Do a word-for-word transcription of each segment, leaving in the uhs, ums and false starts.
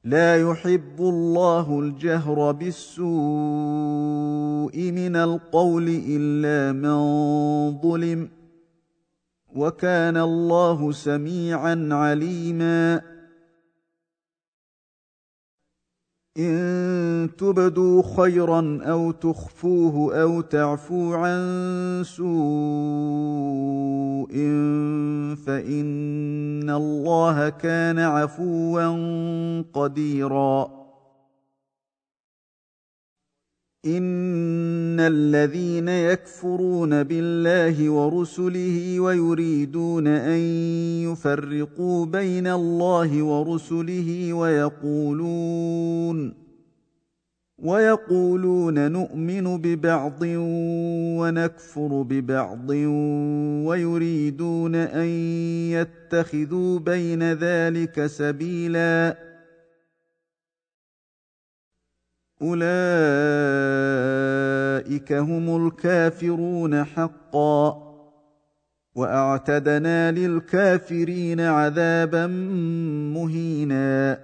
لا يحب الله الجهر بالسوء من القول إلا من ظلم، وكان الله سميعا عليما. إن تبدوا خيرا أو تخفوه أو تعفوا عن سوء فإن الله كان عفوا قديرا. إن الذين يكفرون بالله ورسله ويريدون أن يفرقوا بين الله ورسله ويقولون ويقولون نؤمن ببعض ونكفر ببعض ويريدون أن يتخذوا بين ذلك سبيلا، أولئك هم الكافرون حقا، وأعتدنا للكافرين عذابا مهينا.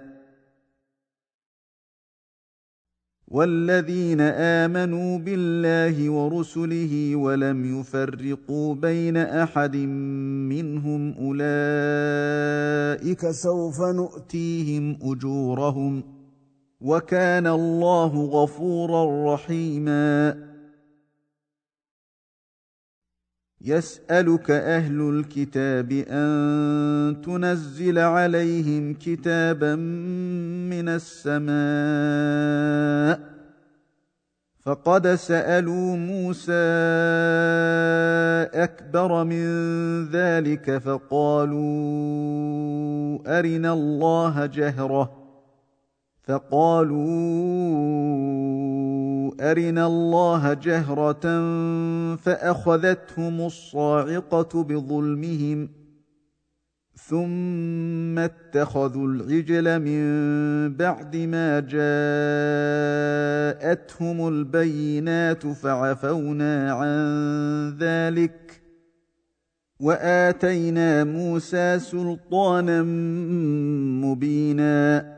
والذين آمنوا بالله ورسله ولم يفرقوا بين أحد منهم أولئك سوف نؤتيهم أجورهم، وكان الله غفورا رحيما. يسألك أهل الكتاب أن تنزل عليهم كتابا من السماء، فقد سألوا موسى أكبر من ذلك فقالوا أرنا الله جهرة فقالوا أرنا الله جهرة فأخذتهم الصاعقة بظلمهم ثم اتخذوا العجل من بعد ما جاءتهم البينات فعفونا عن ذلك وآتينا موسى سلطانا مبينا.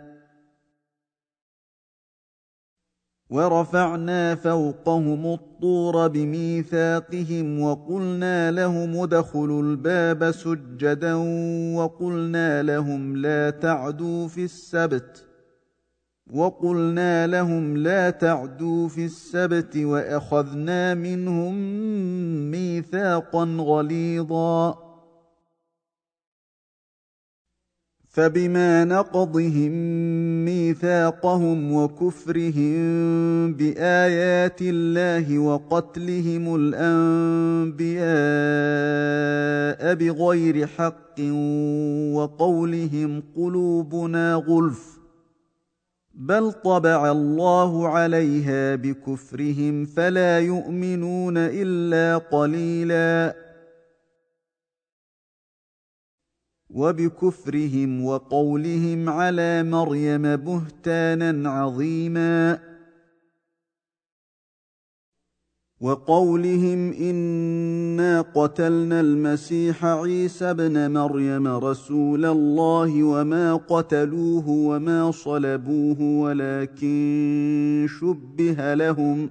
ورفعنا فوقهم الطور بميثاقهم وقلنا لهم ادخلوا الباب سجدا وقلنا لهم لا تعدوا في السبت وقلنا لهم لا تعدوا في السبت وأخذنا منهم ميثاقا غليظا. فبما نقضهم ميثاقهم وكفرهم بآيات الله وقتلهم الأنبياء بغير حق وقولهم قلوبنا غلف بل طبع الله عليها بكفرهم فلا يؤمنون إلا قليلا. وبكفرهم وقولهم على مريم بهتانا عظيما وقولهم إنا قتلنا المسيح عيسى ابن مريم رسول الله وما قتلوه وما صلبوه ولكن شبه لهم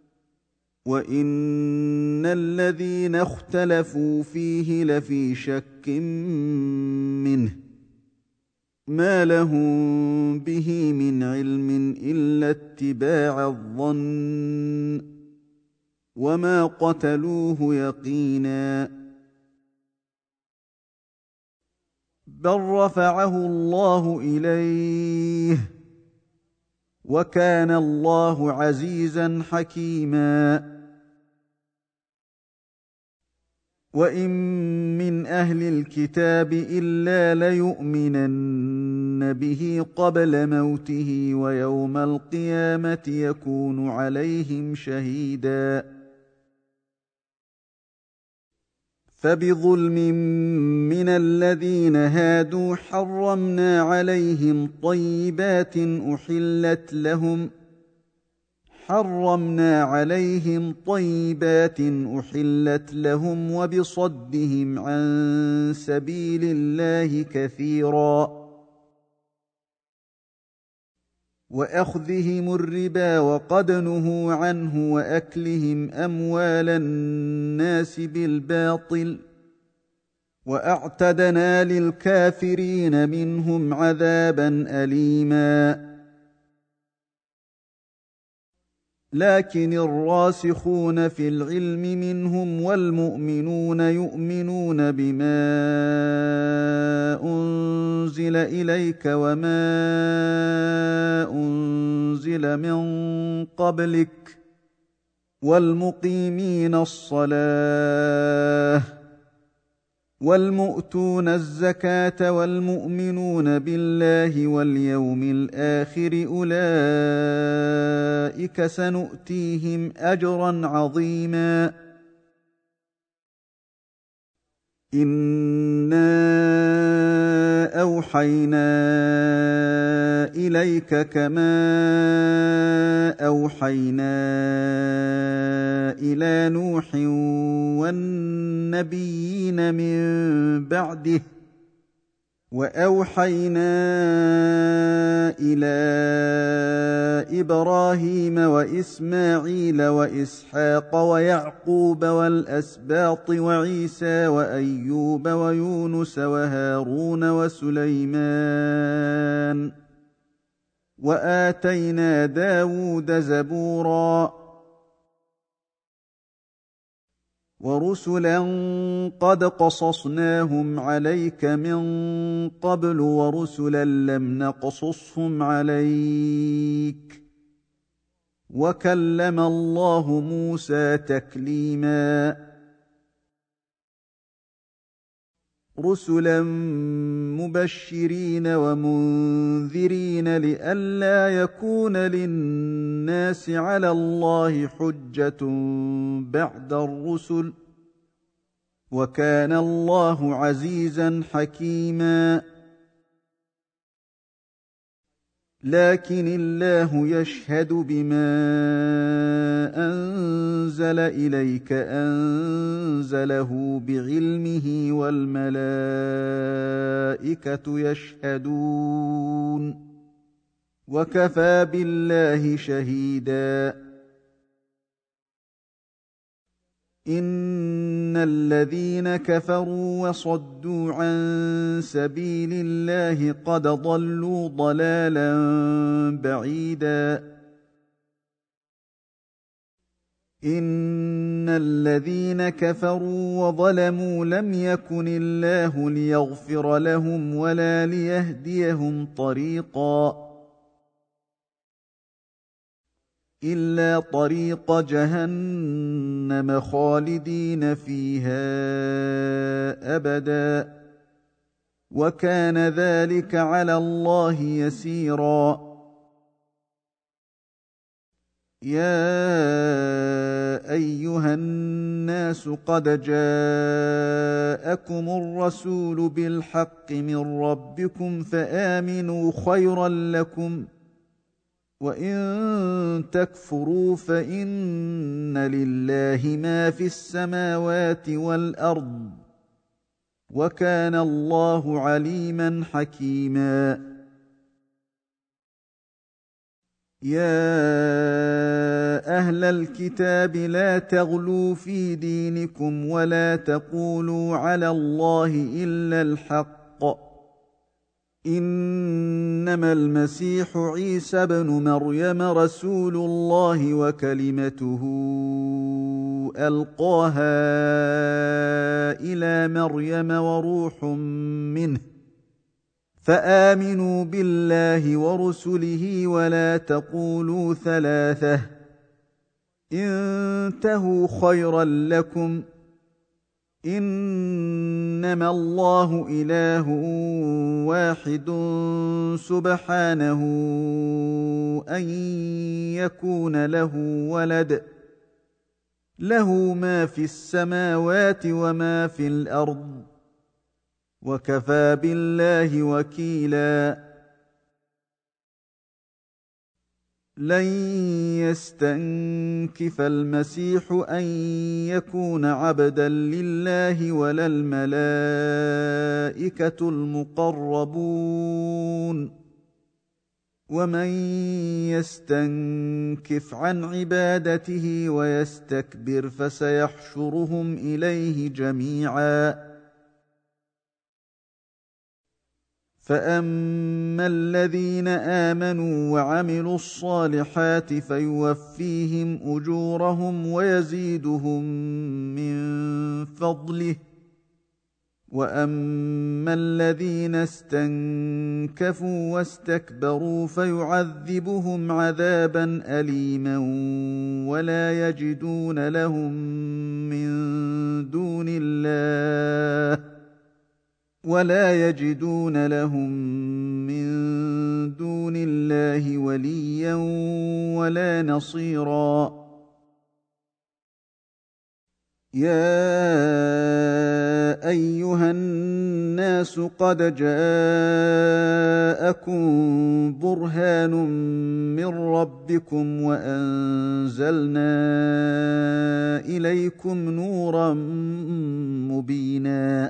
وإن الذين اختلفوا فيه لفي شك منه ما لهم به من علم إلا اتباع الظن وما قتلوه يقينا بل رفعه الله إليه وكان الله عزيزا حكيما. وإن من أهل الكتاب إلا ليؤمنن به قبل موته ويوم القيامة يكون عليهم شهيدا. فبظلم من الذين هادوا حرمنا عليهم طيبات أحلت لهم حرمنا عليهم طيبات أحلت لهم وبصدهم عن سبيل الله كثيرا. واخذهم الربا وقد نهوا عنه واكلهم اموال الناس بالباطل واعتدنا للكافرين منهم عذابا اليما. لكن الراسخون في العلم منهم والمؤمنون يؤمنون بما أنزل إليك وما أنزل من قبلك والمقيمين الصلاة والمؤتون الزكاة والمؤمنون بالله واليوم الآخر أولئك سنؤتيهم أجرا عظيما. إنا أوحينا إليك كما أوحينا إلى نوح والنبيين من بعده وأوحينا إلى إبراهيم وإسماعيل وإسحاق ويعقوب والأسباط وعيسى وأيوب ويونس وهارون وسليمان وآتينا داود زبورا ورسلا قد قصصناهم عليك من قبل ورسلا لم نقصصهم عليك وكلم الله موسى تكليما. رسلا مبشرين ومنذرين لئلا يكون للناس على الله حجة بعد الرسل وكان الله عزيزا حكيما. لكن الله يشهد بما أنزل إليك أنزله بعلمه والملائكة يشهدون وكفى بالله شهيدا. إن الذين كفروا وصدوا عن سبيل الله قد ضلوا ضلالا بعيدا. إن الذين كفروا وظلموا لم يكن الله ليغفر لهم ولا ليهديهم طريقا إلا طريق جهنم خالدين فيها أبدا وكان ذلك على الله يسيرا. يا أيها الناس قد جاءكم الرسول بالحق من ربكم فآمنوا خيرا لكم وإن تكفروا فإن لله ما في السماوات والأرض وكان الله عليما حكيما. يا أهل الكتاب لا تغلوا في دينكم ولا تقولوا على الله إلا الحق. إنما المسيح عيسى بن مريم رسول الله وكلمته ألقاها إلى مريم وروح منه فآمنوا بالله ورسله ولا تقولوا ثلاثة انتهوا خيرا لكم إنما الله إله واحد سبحانه أن يكون له ولد له ما في السماوات وما في الأرض وكفى بالله وكيلا. لن يستنكف المسيح أن يكون عبدا لله ولا الملائكة المقربون ومن يستنكف عن عبادته ويستكبر فسيحشرهم إليه جميعا. فأما الذين آمنوا وعملوا الصالحات فيوفيهم أجورهم ويزيدهم من فضله. وأما الذين استنكفوا واستكبروا فيعذبهم عذابا أليما ولا يجدون لهم من دون الله ولا يجدون لهم من دون الله وليا ولا نصيرا. يا أيها الناس قد جاءكم برهان من ربكم وأنزلنا إليكم نورا مبينا.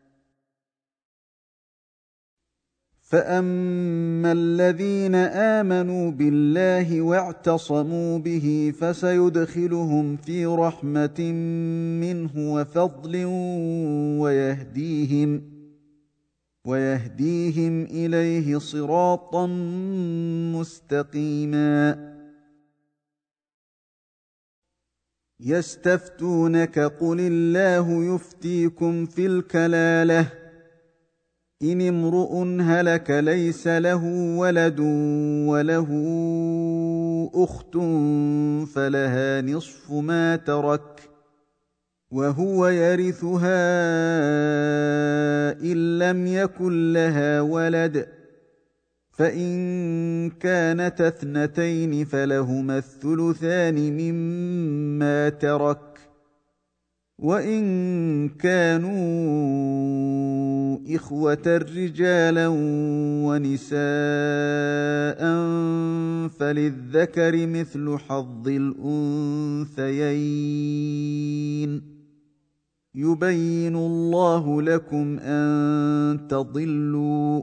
فأما الذين آمنوا بالله واعتصموا به فسيدخلهم في رحمة منه وفضل ويهديهم ويهديهم إليه صراطا مستقيما. يستفتونك قل الله يفتيكم في الكلالة إن امرؤ هلك ليس له ولد وله أخت فلها نصف ما ترك وهو يرثها إن لم يكن لها ولد فإن كانت اثنتين فلهما الثلثان مما ترك وإن كانوا إخوة رجالا ونساء فللذكر مثل حظ الأنثيين يبين الله لكم أن تضلوا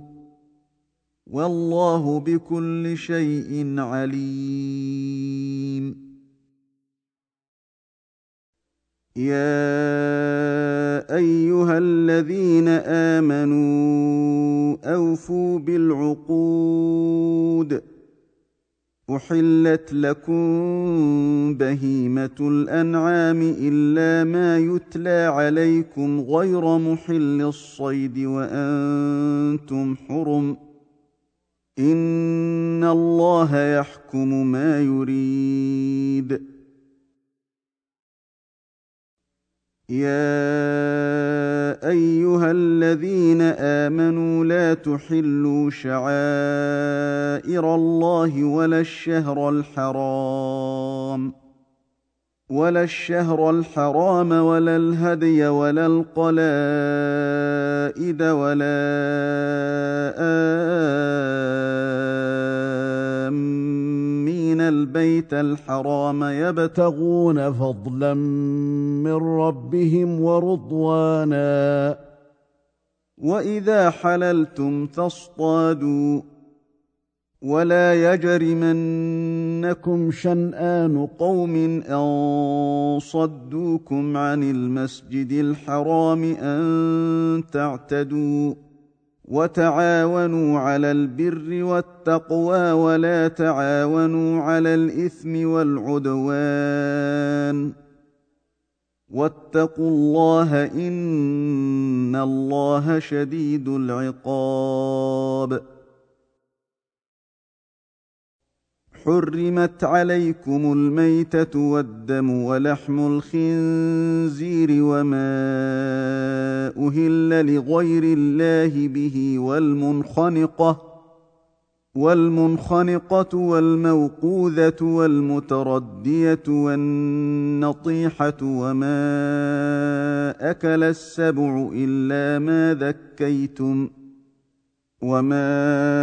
والله بكل شيء عليم. يا أيها الذين آمنوا أوفوا بالعقود أحلت لكم بهيمة الأنعام إلا ما يتلى عليكم غير محل الصيد وأنتم حرم إن الله يحكم ما يريد. يا أيها الذين آمنوا لا تحلوا شعائر الله ولا الشهر الحرام ولا الشهر الحرام ولا الهدي ولا القلائد ولا آمين البيت الحرام يبتغون فضلا من ربهم ورضوانا وإذا حللتم فاصطادوا ولا يجرمنكم شنآن قوم أن صدوكم عن المسجد الحرام أن تعتدوا وتعاونوا على البر والتقوى ولا تعاونوا على الإثم والعدوان واتقوا الله إن الله شديد العقاب. حرمت عليكم الميتة والدم ولحم الخنزير وما أهل لغير الله به والمنخنقة والمنخنقة والموقوذة والمتردية والنطيحة وما أكل السبع إلا ما ذكيتم وما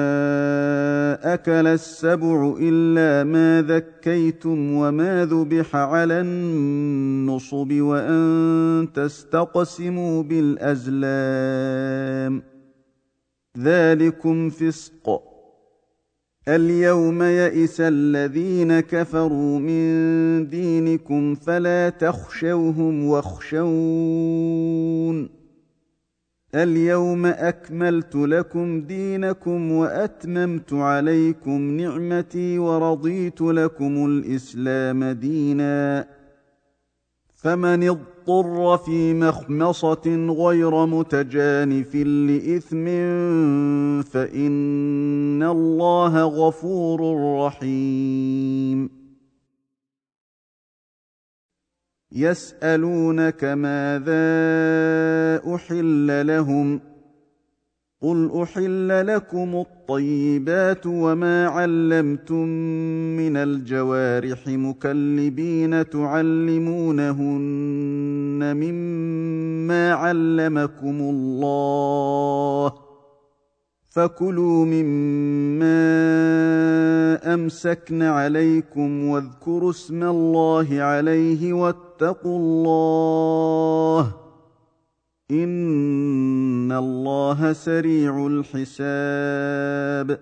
أكل السبع إلا ما ذكيتم وما ذبح على النصب وأن تستقسموا بالأزلام ذلكم فسق. اليوم يئس الذين كفروا من دينكم فلا تخشوهم واخشون اليوم أكملت لكم دينكم وأتممت عليكم نعمتي ورضيت لكم الإسلام دينا فمن اضطر في مخمصة غير متجانف لإثم فإن الله غفور رحيم يسألونك ماذا أحل لهم قل أحل لكم الطيبات وما علمتم من الجوارح مكلبين تعلمونهن مما علمكم الله فكلوا مما أمسكن عليكم واذكروا اسم الله عليه واتقوا الله إن الله سريع الحساب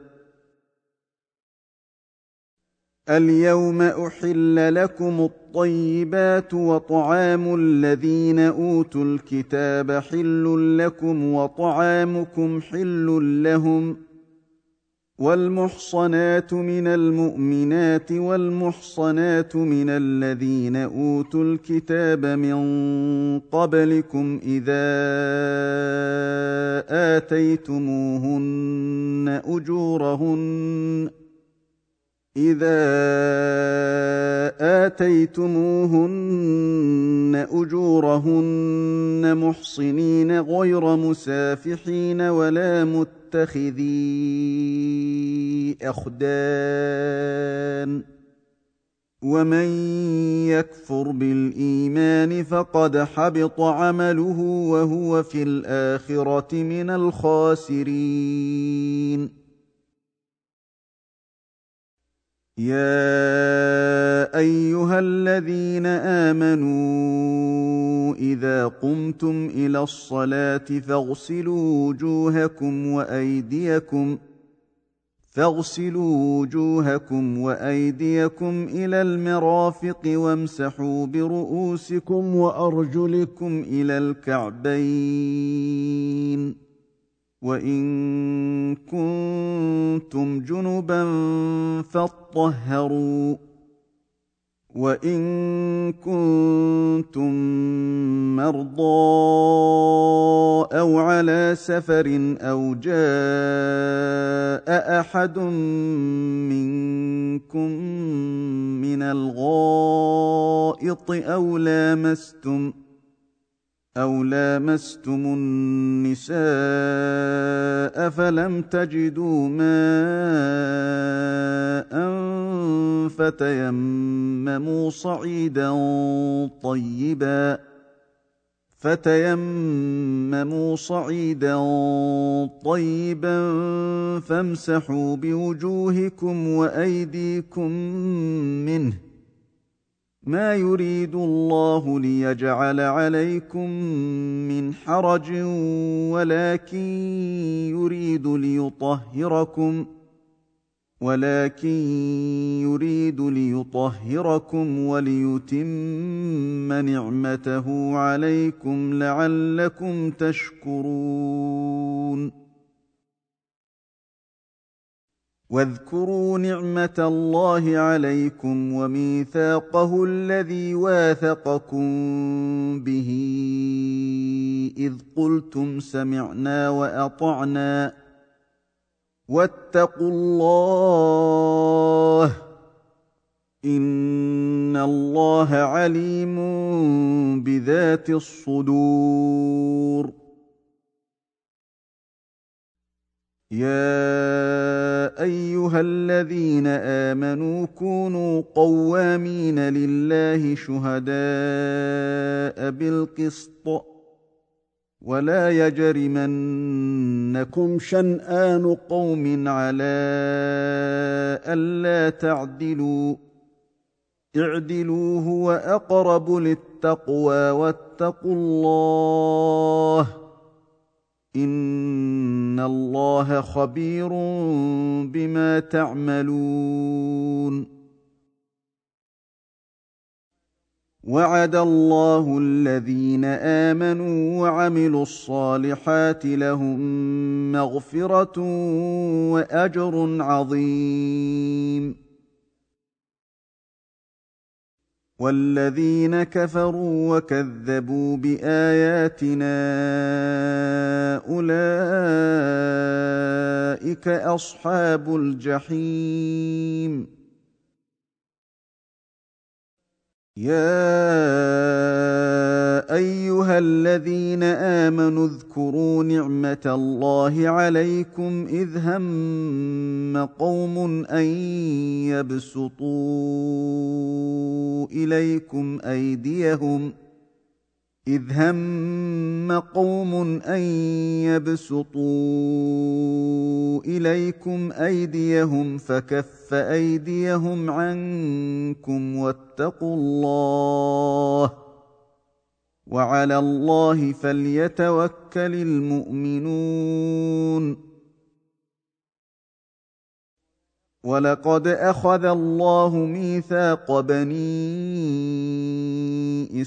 اليوم أحل لكم الطيبات وطعام الذين أوتوا الكتاب حل لكم وطعامكم حل لهم والمحصنات من المؤمنات والمحصنات من الذين أوتوا الكتاب من قبلكم إذا آتيتموهن أجورهن إذا آتيتموهن أجورهن محصنين غير مسافحين ولا متخذي أخدان ومن يكفر بالإيمان فقد حبط عمله وهو في الآخرة من الخاسرين يا أيها الذين آمنوا إذا قمتم إلى الصلاة فاغسلوا وجوهكم وأيديكم فاغسلوا وجوهكم وأيديكم إلى المرافق وامسحوا برؤوسكم وأرجلكم إلى الكعبين وإن كنتم جنبا فاطهروا وإن كنتم مرضى أو على سفر أو جاء أحد منكم من الغائط أو لامستم أو لامستم النساء فلم تجدوا ماء فتيمموا صعيدا طيبا فتيمموا صعيدا طيبا فامسحوا بوجوهكم وأيديكم منه ما يريد الله ليجعل عليكم من حرج ولكن يريد ليطهركم ولكن يريد ليطهركم وليتم نعمته عليكم لعلكم تشكرون واذكروا نعمة الله عليكم وميثاقه الذي واثقكم به إذ قلتم سمعنا وأطعنا واتقوا الله إن الله عليم بذات الصدور يا أيها الذين آمنوا كونوا قوامين لله شهداء بالقسط ولا يجرمنكم شنآن قوم على ألا تعدلوا اعدلوا هو أقرب للتقوى واتقوا الله إن الله خبير بما تعملون. وعد الله الذين آمنوا وعملوا الصالحات لهم مغفرة وأجر عظيم. والذين كفروا وكذبوا بآياتنا أولئك أصحاب الجحيم. يا أيها الذين آمنوا اذكروا نعمة الله عليكم إذ هم قوم أن يبسطوا إليكم أيديهم إذ هم قوم أن يبسطوا إليكم أيديهم فكف أيديهم عنكم واتقوا الله وعلى الله فليتوكل المؤمنون. ولقد أخذ الله ميثاق بني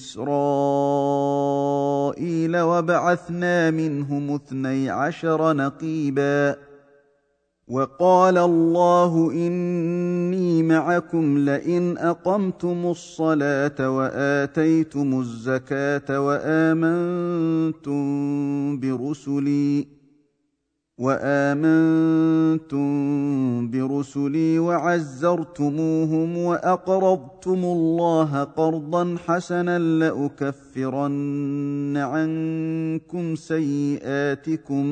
إسرائيل وبعثنا منهم اثني عشر نقيبا وقال الله إني معكم لئن أقمتم الصلاة وآتيتم الزكاة وآمنتم برسلي وآمنتم برسلي وعزرتموهم وأقرضتم الله قرضا حسنا لأكفرن عنكم سيئاتكم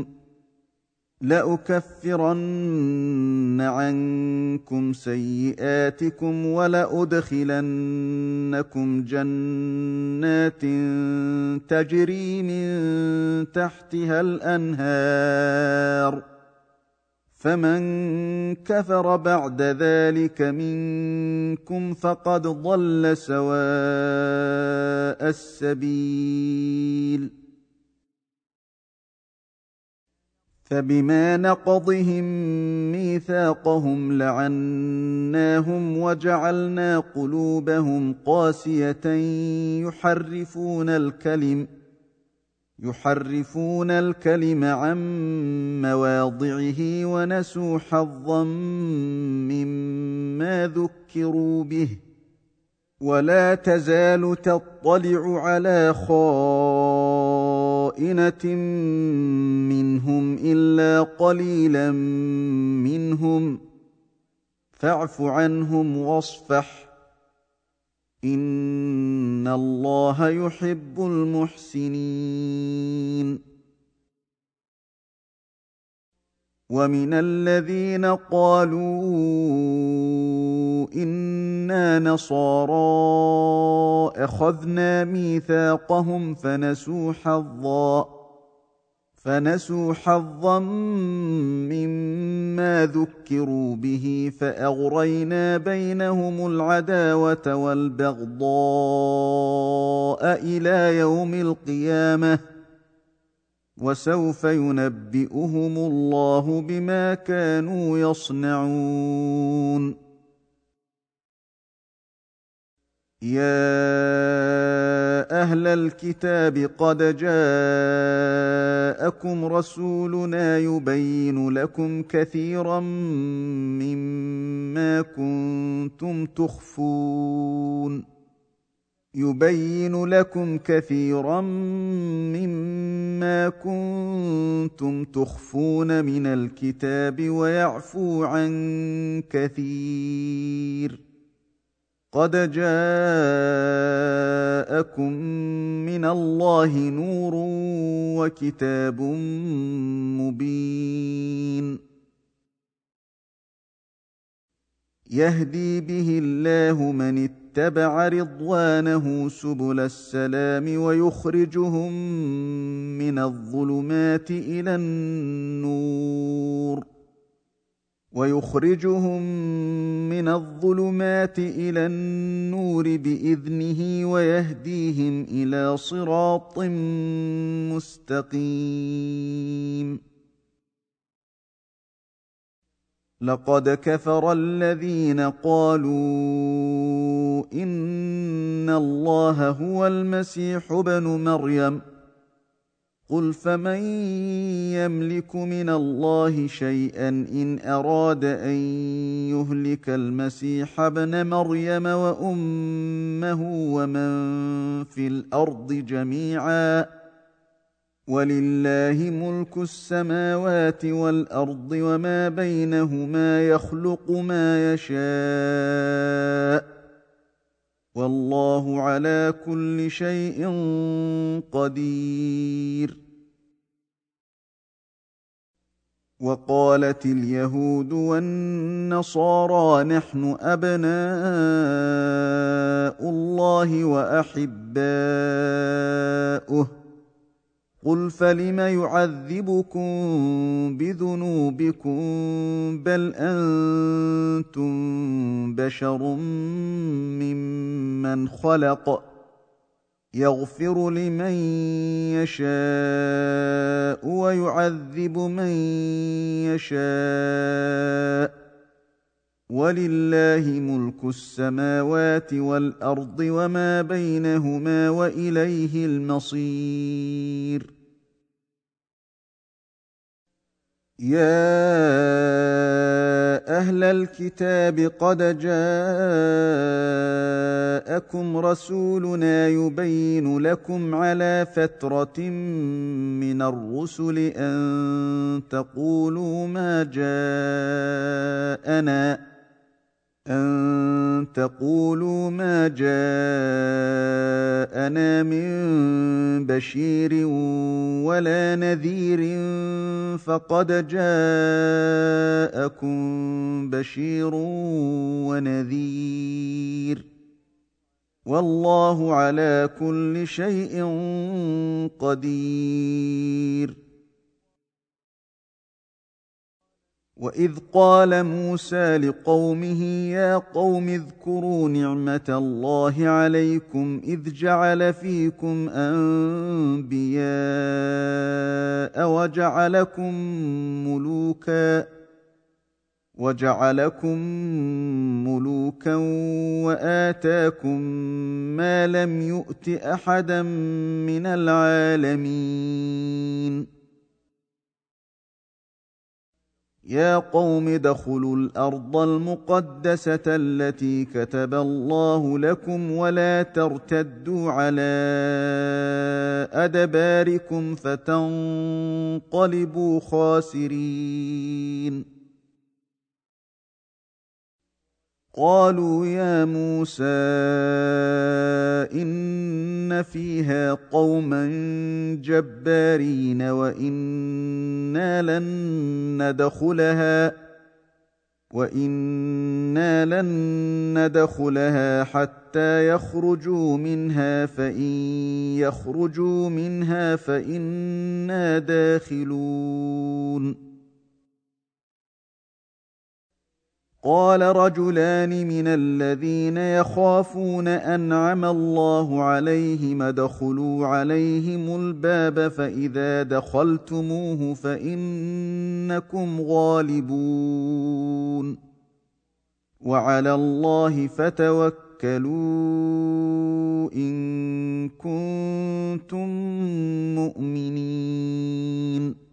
لأكفرن عنكم سيئاتكم ولأدخلنكم جنات تجري من تحتها الأنهار فمن كفر بعد ذلك منكم فقد ضل سواء السبيل. فبما نقضهم ميثاقهم لعناهم وجعلنا قلوبهم قاسية يحرفون الكلم يحرفون الكلم عن مواضعه ونسوا حظا مما ذكروا به ولا تزال تطلع على خائنة منهم إلا قليلا منهم فاعف عنهم واصفح إن الله يحب المحسنين. ومن الذين قالوا إنا نصارى أخذنا ميثاقهم فنسوا حظا فنسوا حظا مما ذكروا به فأغرينا بينهم العداوة والبغضاء إلى يوم القيامة وسوف ينبئهم الله بما كانوا يصنعون. يا أهل الكتاب قد جاءكم رسولنا يبين لكم كثيرا مما كنتم تخفون يبين لكم كثيرا مما كنتم تخفون من الكتاب ويعفو عن كثير. قد جاءكم من الله نور وكتاب مبين يهدي به الله من اتبع رضوانه سبل السلام ويخرجهم من الظلمات إلى النور ويخرجهم من من الظلمات إلى النور بإذنه ويهديهم إلى صراط مستقيم. لقد كفر الذين قالوا إن الله هو المسيح ابن مريم قل فمن يملك من الله شيئا إن أراد أن يهلك المسيح ابن مريم وأمه ومن في الأرض جميعا ولله ملك السماوات والأرض وما بينهما يخلق ما يشاء والله على كل شيء قدير. وقالت اليهود والنصارى نحن أبناء الله وأحباؤه قل فلم يعذبكم بذنوبكم بل أنتم بشر ممن خلق يغفر لمن يشاء ويعذب من يشاء ولله ملك السماوات والأرض وما بينهما وإليه المصير. يا أهل الكتاب قد جاءكم رسولنا يبين لكم على فترة من الرسل أن تقولوا ما جاءنا أن تقولوا ما جاءنا من بشير ولا نذير فقد جاءكم بشير ونذير والله على كل شيء قدير. وإذ قال موسى لقومه يا قوم اذكروا نعمة الله عليكم إذ جعل فيكم أنبياء وجعلكم ملوكا وجعلكم ملوكا وآتاكم ما لم يؤت أحدا من العالمين. يا قوم ادخلوا الأرض المقدسة التي كتب الله لكم ولا ترتدوا على أدباركم فتنقلبوا خاسرين. قالوا يا موسى إن فيها قوما جبارين وإنا لن ندخلها وإنا لن ندخلها حتى يخرجوا منها فإن يخرجوا منها فإنا داخلون. قال رجلان من الذين يخافون أنعم الله عليهم ادخلوا عليهم الباب فإذا دخلتموه فإنكم غالبون وعلى الله فتوكلوا إن كنتم مؤمنين.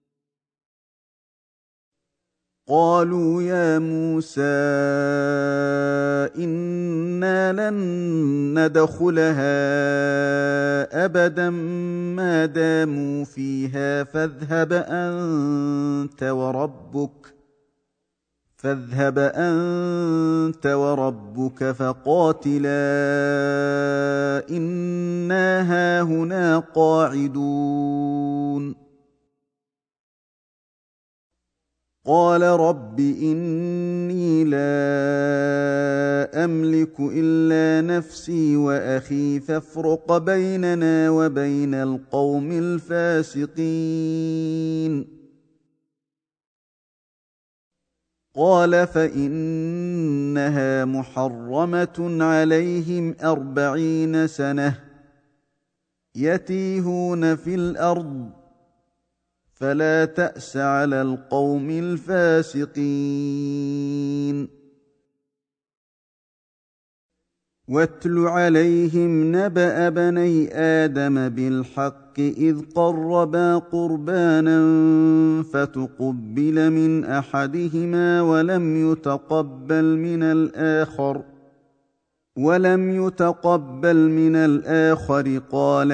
قالوا يا موسى إنا لن ندخلها أبدا ما داموا فيها فاذهب أنت وربك فاذهب أنت وربك فقاتلا إنا هاهنا قاعدون. قال رب إني لا أملك إلا نفسي وأخي فافرق بيننا وبين القوم الفاسقين. قال فإنها محرمة عليهم أربعين سنة يتيهون في الأرض فلا تأس على القوم الفاسقين واتل عليهم نبأ بني آدم بالحق إذ قربا قربانا فتقبل من أحدهما ولم يتقبل من الآخر ولم يتقبل من الآخر قال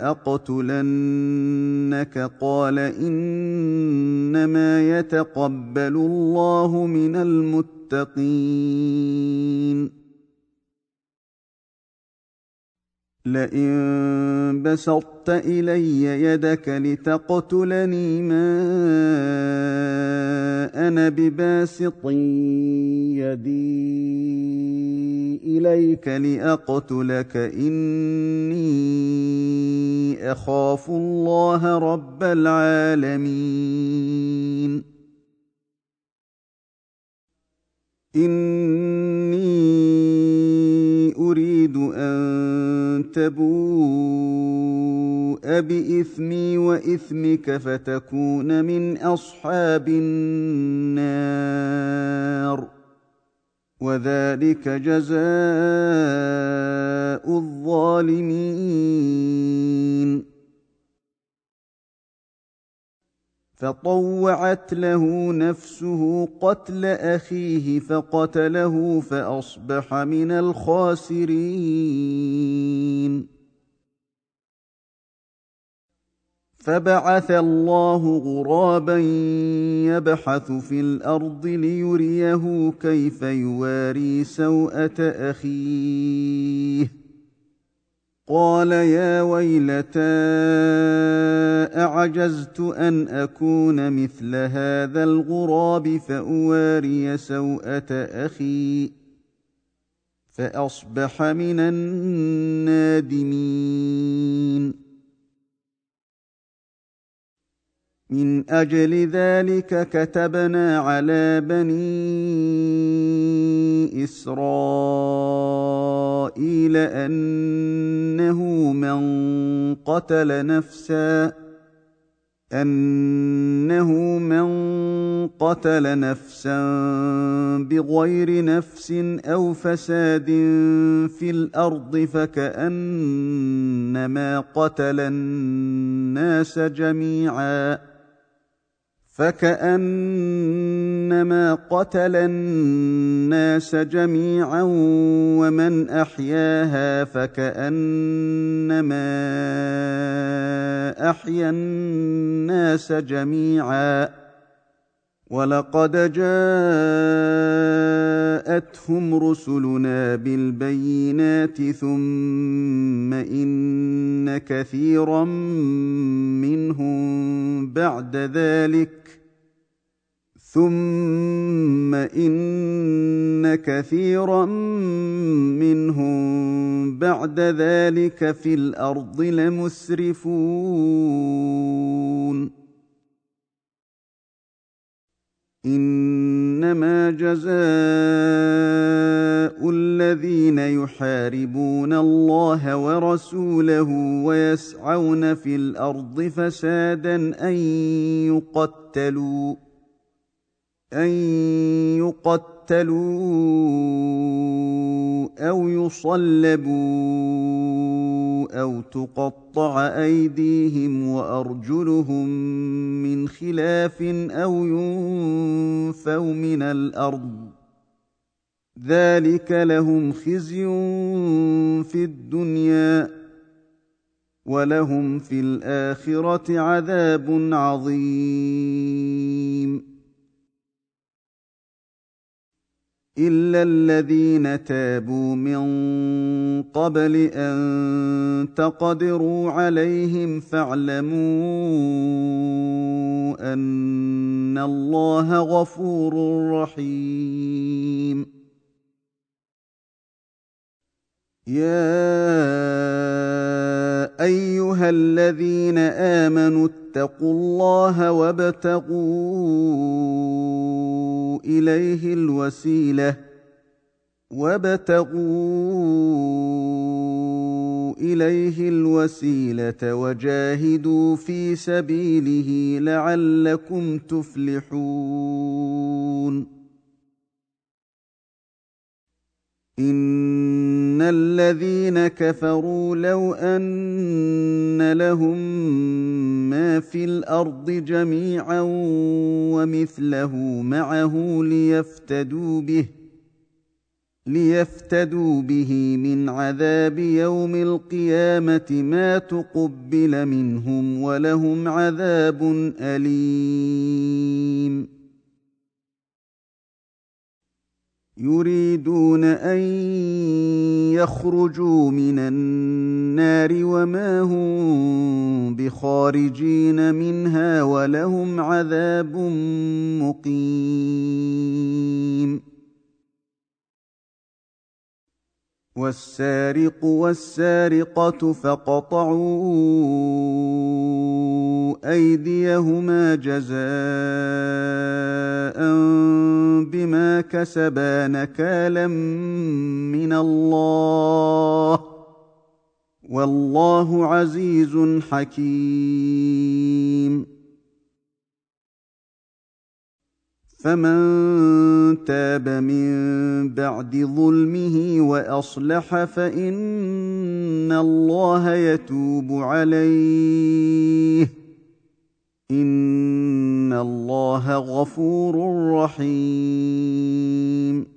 لأقتلنك قال إنما يتقبل الله من المتقين لئن بسطت إلي يدك لتقتلني ما أنا بباسط يدي إليك لأقتلك إني أخاف الله رب العالمين إني أريد أن تبوء بإثمي وإثمك فتكون من أصحاب النار وذلك جزاء الظالمين فطوعت له نفسه قتل أخيه فقتله فأصبح من الخاسرين فبعث الله غرابا يبحث في الأرض ليريه كيف يواري سوءة أخيه قال يا ويلتى أعجزت أن أكون مثل هذا الغراب فأواري سوءة أخي فأصبح من النادمين من أجل ذلك كتبنا على بني إسرائيل أنه من قتل نفسا أنه من قتل نفسا بغير نفس أو فساد في الأرض فكأنما قتل الناس جميعا فكأنما قتل الناس جميعا ومن أحياها فكأنما أحيا الناس جميعا ولقد جاءتهم رسلنا بالبينات ثم إن كثيرا منهم بعد ذلك ثم إن كثيرا منهم بعد ذلك في الأرض لمسرفون إنما جزاء الذين يحاربون الله ورسوله ويسعون في الأرض فسادا أن يقتلوا أن يقتلوا أو يصلبوا أو تقطع أيديهم وأرجلهم من خلاف أو ينفوا من الأرض ذلك لهم خزي في الدنيا ولهم في الآخرة عذاب عظيم إلا الذين تابوا من قبل أن تقدروا عليهم فاعلموا أن الله غفور رحيم يا أيها الذين آمنوا فاتقوا الله وابتغوا إليه الوسيلة وابتغوا إليه الوسيلة وجاهدوا في سبيله لعلكم تفلحون إن الذين كفروا لو أن لهم ما في الأرض جميعا ومثله معه ليفتدوا به ليفتدوا به من عذاب يوم القيامة ما تقبل منهم ولهم عذاب أليم يريدون أن يخرجوا من النار وما هم بخارجين منها ولهم عذاب مقيم والسارق والسارقة فاقطعوا أيديهما جزاء بما كسبا نكالا من الله والله عزيز حكيم فمن تاب من بعد ظلمه وأصلح فإن الله يتوب عليه إن الله غفور رحيم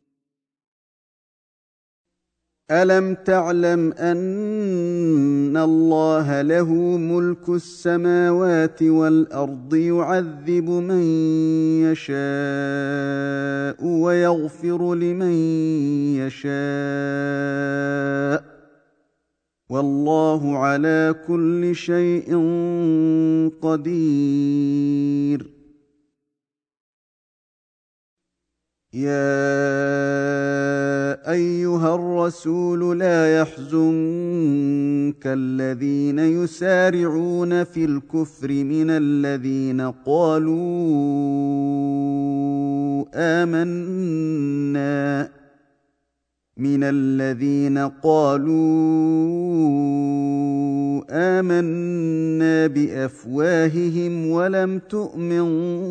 ألم تعلم أن الله له ملك السماوات والأرض يعذب من يشاء ويغفر لمن يشاء والله على كل شيء قدير يا أيها الرسول لا يحزنك الذين يسارعون في الكفر من الذين قالوا آمنا من الذين قالوا آمنا بأفواههم ولم تؤمن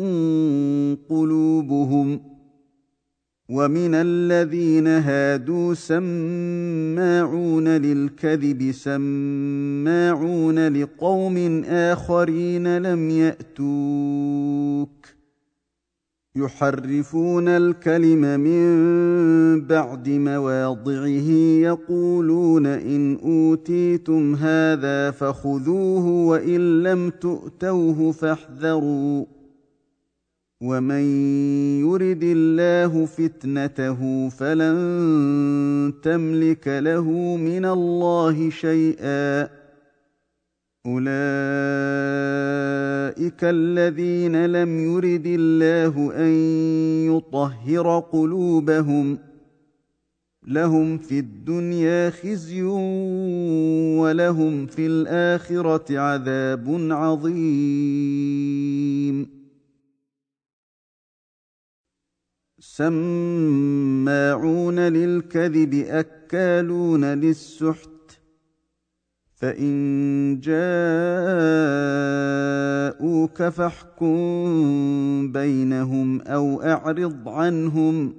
قلوبهم ومن الذين هادوا سماعون للكذب سماعون لقوم آخرين لم يأتوك يحرفون الكلم من بعد مواضعه يقولون إن أوتيتم هذا فخذوه وإن لم تؤتوه فاحذروا ومن يرد الله فتنته فلن تملك له من الله شيئا أولئك الذين لم يرد الله أن يطهر قلوبهم لهم في الدنيا خزي ولهم في الآخرة عذاب عظيم سماعون للكذب أكالون للسحت فإن جاءوك فاحكم بينهم أو أعرض عنهم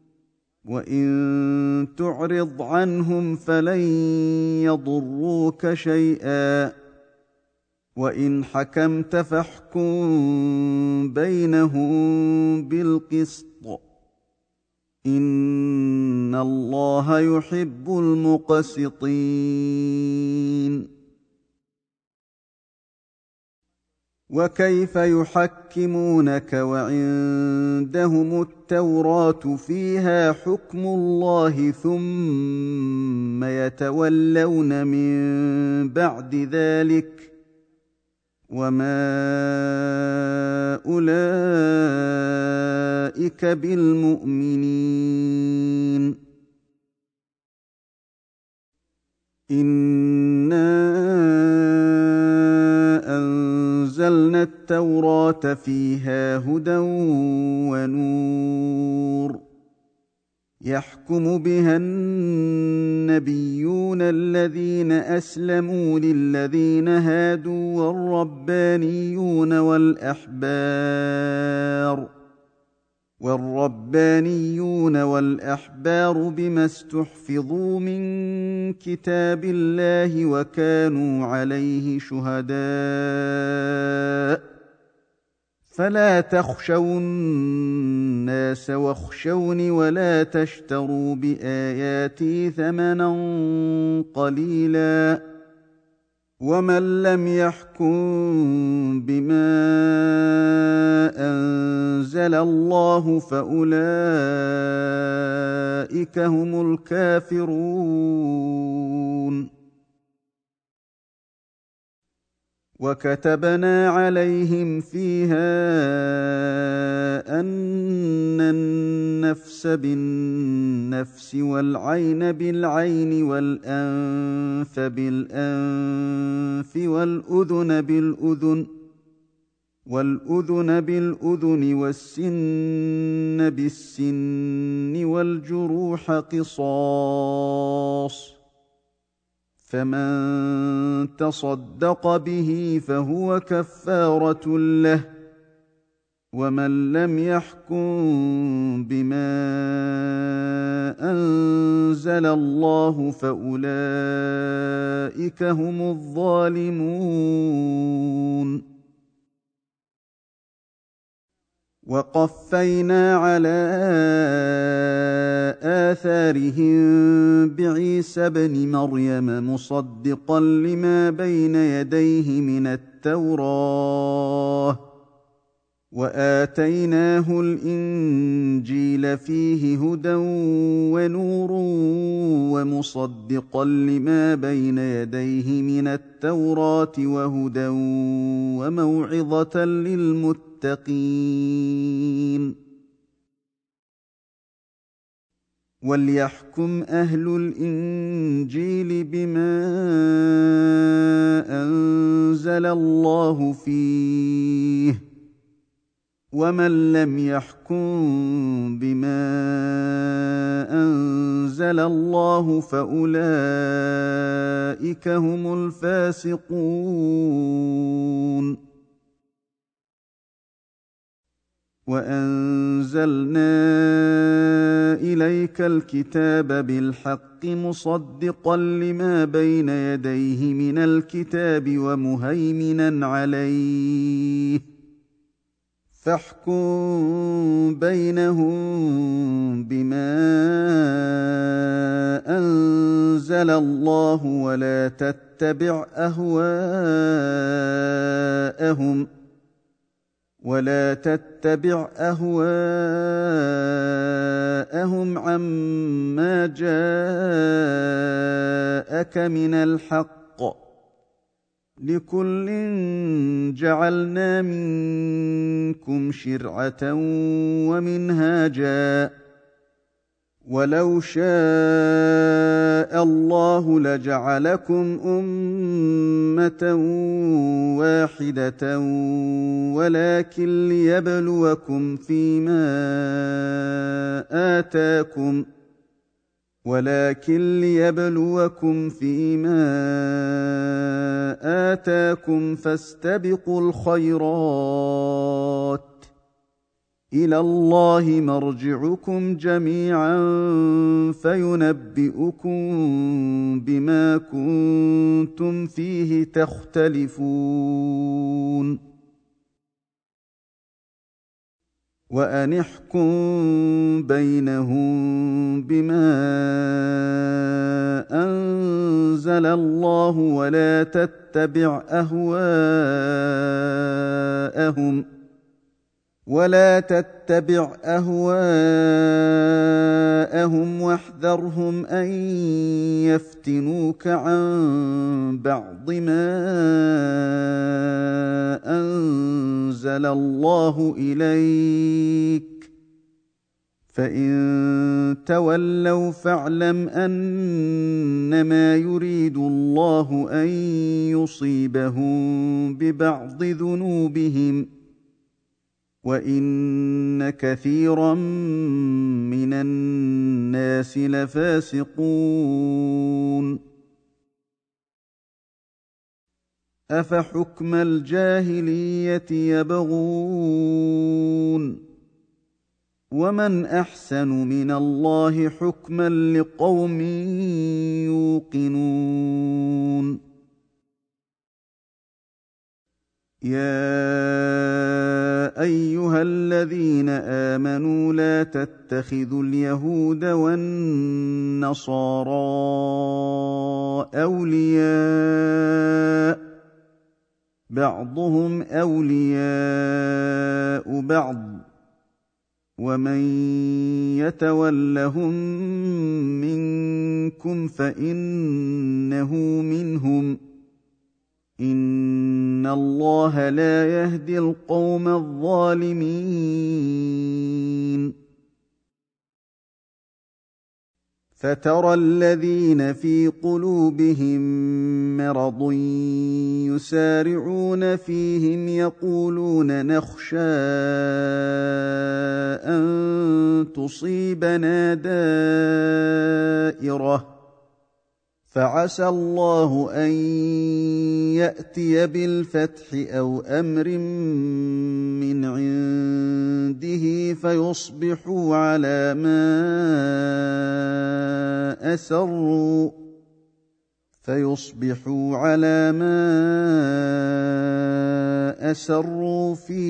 وإن تعرض عنهم فلن يضروك شيئا وإن حكمت فاحكم بينهم بالقسط إن الله يحب المقسطين وكيف يحكمونك وعندهم التوراة فيها حكم الله ثم يتولون من بعد ذلك وما أولئك بالمؤمنين إنا أنزلنا التوراة فيها هدى ونور يحكم بها النبيون الذين أسلموا للذين هادوا والربانيون والأحبار والربانيون والأحبار بما استحفظوا من كتاب الله وكانوا عليه شهداء فلا تخشوا الناس واخشوني ولا تشتروا بآياتي ثمنا قليلا ومن لم يحكم بما أنزل الله فأولئك هم الكافرون وكتبنا عليهم فيها أن النفس بالنفس والعين بالعين والأنف بالأنف والأذن بالأذن والأذن بالأذن والسن بالسن والجروح قصاص فمن تصدق به فهو كفارة له ومن لم يحكم بما أنزل الله فأولئك هم الظالمون وقفينا على آثارهم بعيسى ابن مريم مصدقا لما بين يديه من التوراة وآتيناه الإنجيل فيه هدى ونور ومصدقا لما بين يديه من التوراة وهدى وموعظة للمتقين وليحكم أهل الإنجيل بما أنزل الله فيه ومن لم يحكم بما أنزل الله فأولئك هم الفاسقون وأنزلنا إليك الكتاب بالحق مصدقا لما بين يديه من الكتاب ومهيمنا عليه فاحكم بينهم بما أنزل الله ولا تتبع أهواءهم ولا تتبع أهواءهم عما جاءك من الحق لكل جعلنا منكم شرعة ومنهاجا ولو شاء الله لجعلكم أمة واحدة ولكن ليبلوكم فيما آتاكم ولكن ليبلوكم فيما آتاكم فاستبقوا الخيرات إلى الله مرجعكم جميعا فينبئكم بما كنتم فيه تختلفون وأن احكم بينهم بما أنزل الله ولا تتبع أهواءهم ولا تتبع أهواءهم واحذرهم أن يفتنوك عن بعض ما أنزل الله إليك فإن تولوا فاعلم أنما يريد الله أن يصيبهم ببعض ذنوبهم وإن كثيرا من الناس لفاسقون. أفحكم الجاهلية يبغون ومن أحسن من الله حكما لقوم يوقنون. يا أيها الذين آمنوا لا تتخذوا اليهود والنصارى أولياء بعضهم أولياء بعض ومن يتولهم منكم فإنه منهم إن الله لا يهدي القوم الظالمين. فترى الذين في قلوبهم مرض يسارعون فيهم يقولون نخشى أن تصيبنا دائرة فعسى الله أن يأتي بالفتح أو أمر من عنده فيصبحوا على ما أسروا فيصبحوا على ما أسروا في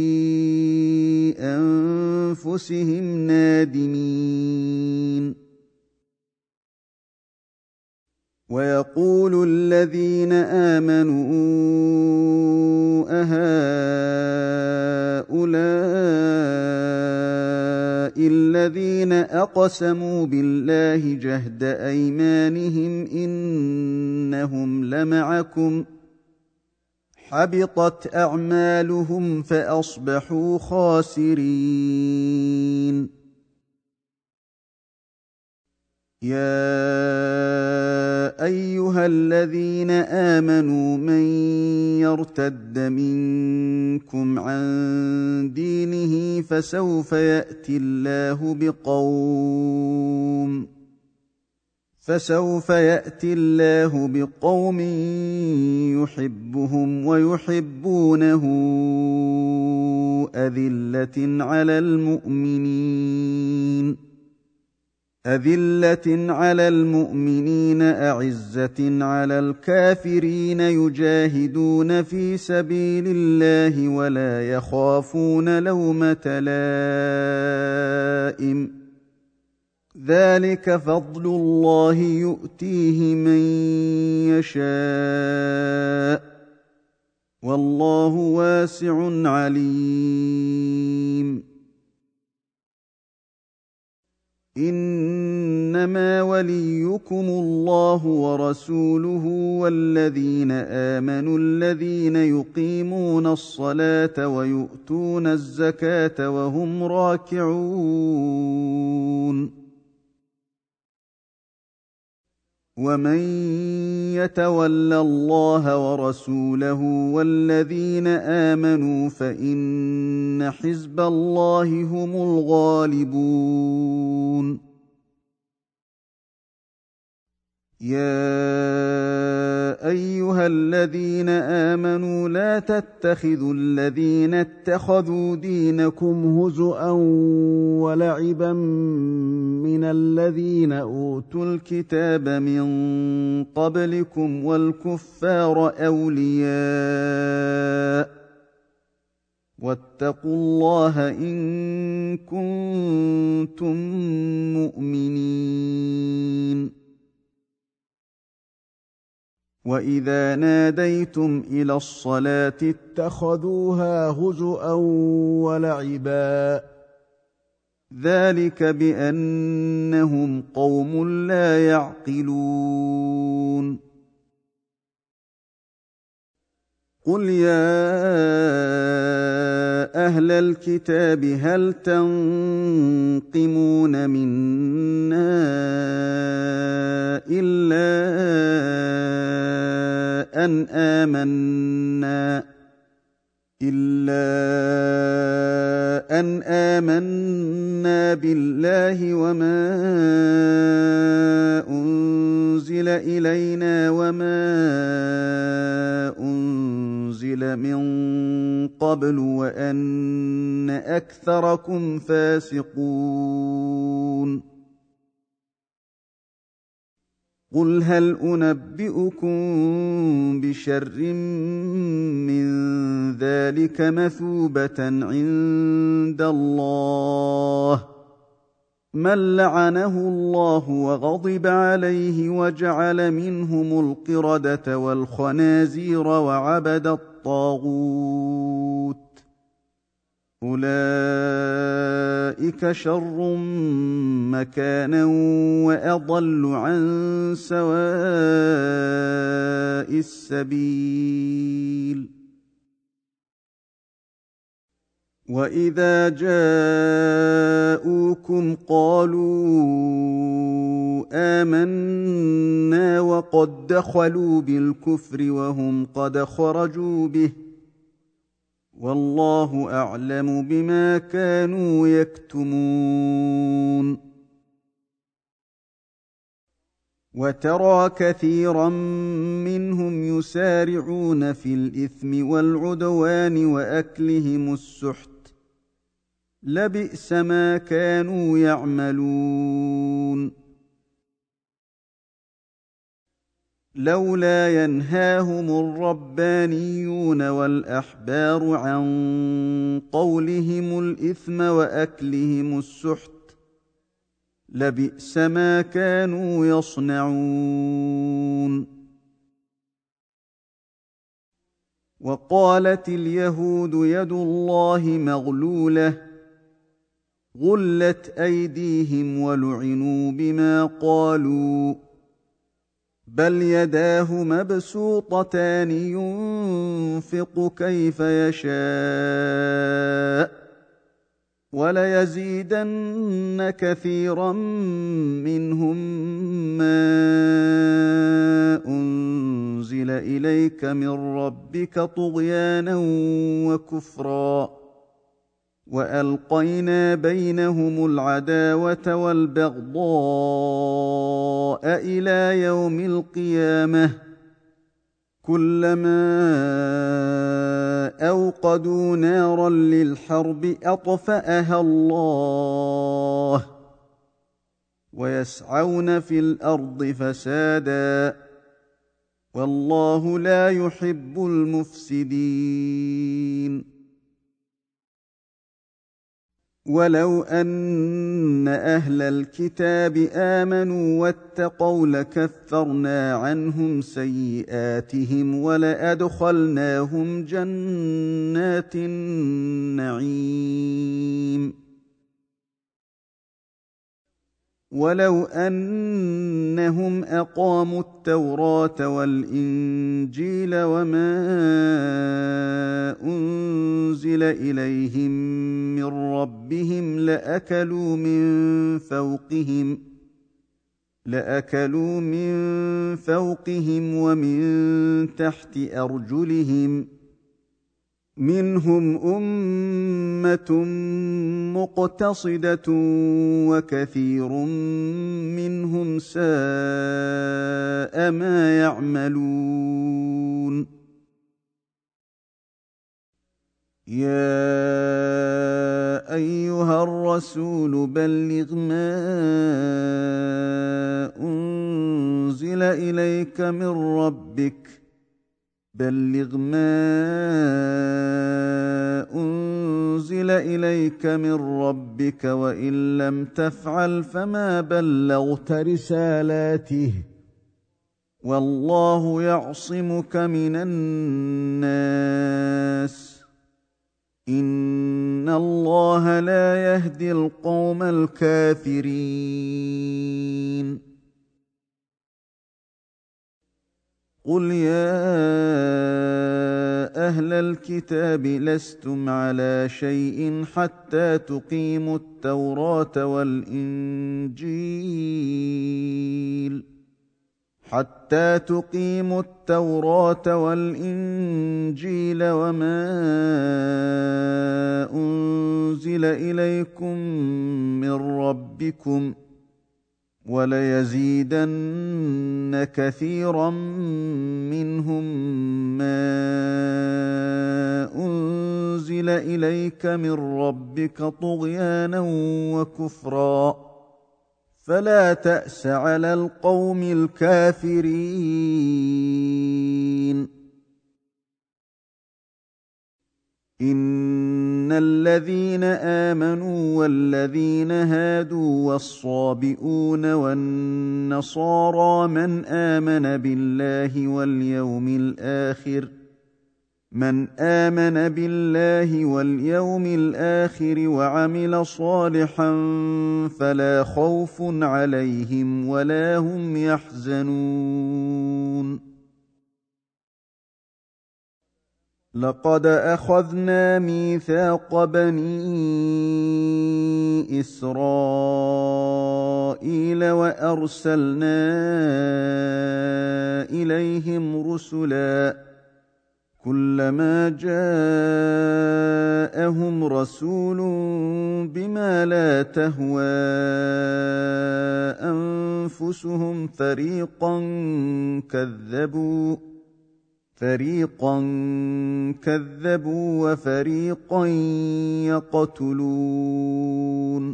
أنفسهم نادمين. ويقول الذين آمنوا أهؤلاء الذين أقسموا بالله جهد أيمانهم إنهم لمعكم حبطت أعمالهم فأصبحوا خاسرين. يا أيها الذين آمنوا من يرتد منكم عن دينه فسوف يأتي الله بقوم فسوف يأتي الله بقوم يحبهم ويحبونه أذلة على المؤمنين أذلة على المؤمنين أعزة على الكافرين يجاهدون في سبيل الله ولا يخافون لومة لائم ذلك فضل الله يؤتيه من يشاء والله واسع عليم. إنما وليكم الله ورسوله والذين آمنوا الذين يقيمون الصلاة ويؤتون الزكاة وهم راكعون. ومن يتول الله ورسوله والذين آمنوا فإن حزب الله هم الغالبون. يا أيها الذين آمنوا لا تتخذوا الذين اتخذوا دينكم هزؤا ولعبا من الذين أوتوا الكتاب من قبلكم والكفار أولياء واتقوا الله إن كنتم مؤمنين. وإذا ناديتم إلى الصلاة اتخذوها هزؤا ولعبا ذلك بأنهم قوم لا يعقلون. قل يا أهل الكتاب هل تنقمون منا إلا أن آمنا إلا أن آمنا بالله وما أنزل إلينا وما أنزل من قبل وأن أكثركم فاسقون قل هل أنبئكم بشر من ذلك مثوبة عند الله من لعنه الله وغضب عليه وجعل منهم القردة والخنازير وعبد الطاغوت أولئك شر مكانا وأضل عن سواء السبيل وإذا جاءوكم قالوا آمنا وقد دخلوا بالكفر وهم قد خرجوا به والله أعلم بما كانوا يكتمون وترى كثيرا منهم يسارعون في الإثم والعدوان وأكلهم السحت لبئس ما كانوا يعملون لولا ينهاهم الربانيون والأحبار عن قولهم الإثم وأكلهم السحت لبئس ما كانوا يصنعون وقالت اليهود يد الله مغلولة غلت أيديهم ولعنوا بما قالوا بل يداه مبسوطتان ينفق كيف يشاء وليزيدن كثيرا منهم ما أنزل إليك من ربك طغيانا وكفرا وألقينا بينهم العداوة والبغضاء إلى يوم القيامة كلما أوقدوا نارا للحرب أطفأها الله ويسعون في الأرض فسادا والله لا يحب المفسدين ولو أن أهل الكتاب آمنوا واتقوا لكفرنا عنهم سيئاتهم ولأدخلناهم جنات النعيم ولو أنهم أقاموا التوراة والإنجيل وما أنزل إليهم من ربهم لأكلوا من فوقهم لأكلوا من فوقهم ومن تحت أرجلهم منهم أمة مقتصدة وكثير منهم ساء ما يعملون يا أيها الرسول بلغ ما أنزل إليك من ربك بلغ ما أنزل إليك من ربك وإن لم تفعل فما بلغت رسالاته والله يعصمك من الناس إن الله لا يهدي القوم الكافرين قل يا أهل الكتاب لستم على شيء حتى تقيموا التوراة والإنجيل حتى تقيموا التوراة والإنجيل وما أنزل إليكم من ربكم وليزيدن كثيرا منهم ما أنزل إليك من ربك طغيانا وكفرا فلا تأس على القوم الكافرين. إن الذين آمنوا والذين هادوا والصابئون والنصارى من آمن بالله واليوم الآخر من آمن بالله واليوم الآخر وعمل صالحا فلا خوف عليهم ولا هم يحزنون. لقد أخذنا ميثاق بني إسرائيل وأرسلنا إليهم رسلا كلما جاءهم رسول بما لا تهوى أنفسهم فريقا كذبوا فريقا كذبوا وفريقا يقتلون.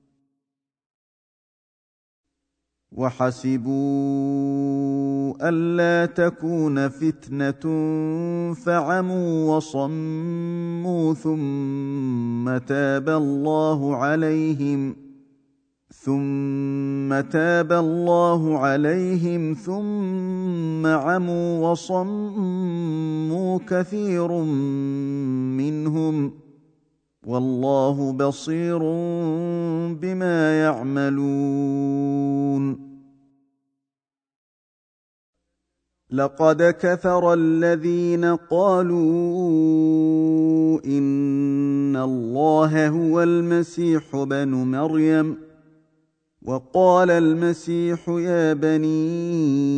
وحسبوا ألا تكون فتنة فعموا وصموا ثم تاب الله عليهم ثم تاب الله عليهم ثم عموا وصموا كثير منهم والله بصير بما يعملون. لقد كفر الذين قالوا إن الله هو المسيح بن مريم وقال المسيح يا بني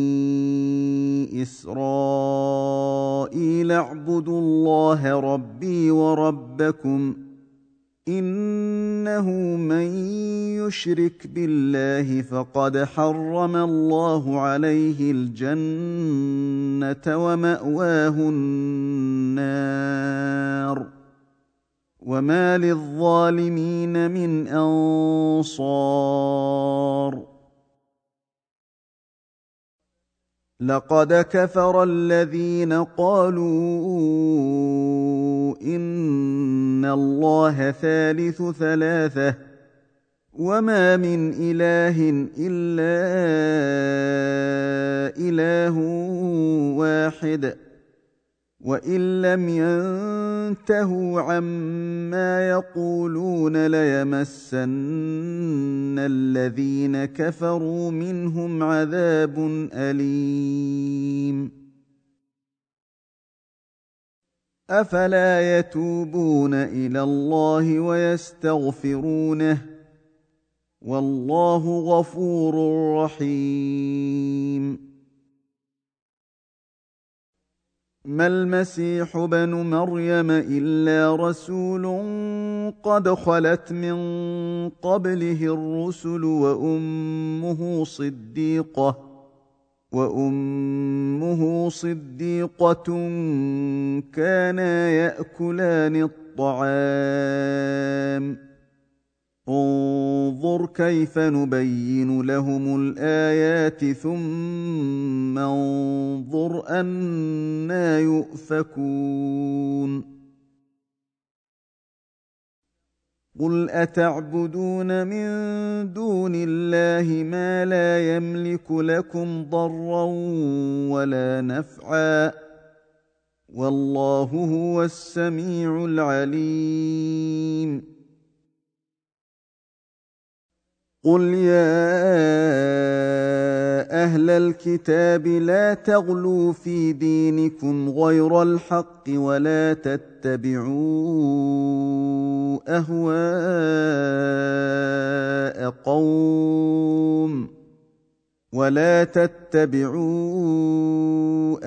إسرائيل اعبدوا الله ربي وربكم إنه من يشرك بالله فقد حرم الله عليه الجنة ومأواه النار وما للظالمين من أنصار. لقد كفر الذين قالوا إن الله ثالث ثلاثة وما من إله إلا إله واحد وإن لم ينتهوا عما يقولون ليمسن الذين كفروا منهم عذاب أليم. أفلا يتوبون إلى الله ويستغفرونه والله غفور رحيم. ما المسيح ابن مريم إلا رسول قد خلت من قبله الرسل وأمه صديقة وأمه صديقة كانا يأكلان الطعام انظر كيف نبين لهم الآيات ثم انظر أنى يؤفكون. قل أتعبدون من دون الله ما لا يملك لكم ضرا ولا نفعا والله هو السميع العليم. قل يا أهل الكتاب لا تغلوا في دينكم غير الحق ولا تتبعوا أهواء قوم ولا تتبعوا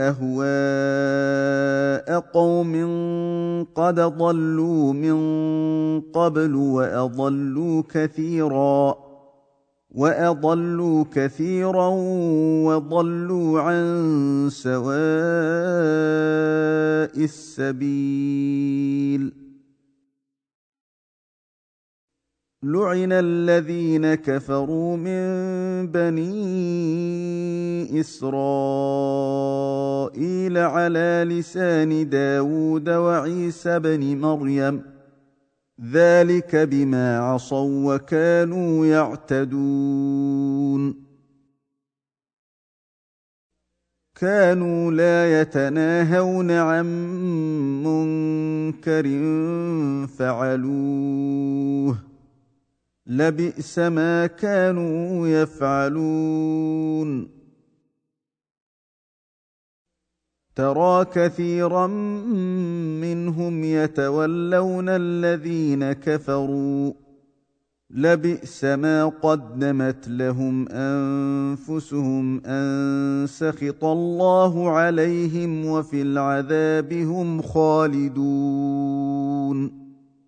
أهواء قوم قد ضلوا من قبل وأضلوا كثيرا وأضلوا كثيرا وضلوا عن سواء السبيل. لعن الذين كفروا من بني إسرائيل على لسان داود وعيسى بن مريم ذلك بما عصوا وكانوا يعتدون. كانوا لا يتناهون عن منكر فعلوه لبئس ما كانوا يفعلون. ترى كثيرا منهم يتولون الذين كفروا لبئس ما قدمت لهم أنفسهم أن سخط الله عليهم وفي العذاب هم خالدون.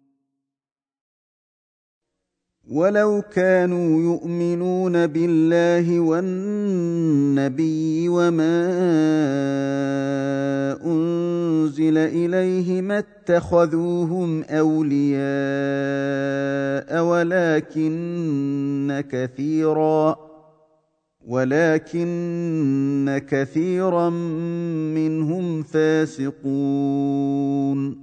ولو كانوا يؤمنون بالله والنبي وما أنزل إليه ما اتخذوهم أولياء ولكن كثيرا ولكن كثيرا منهم فاسقون.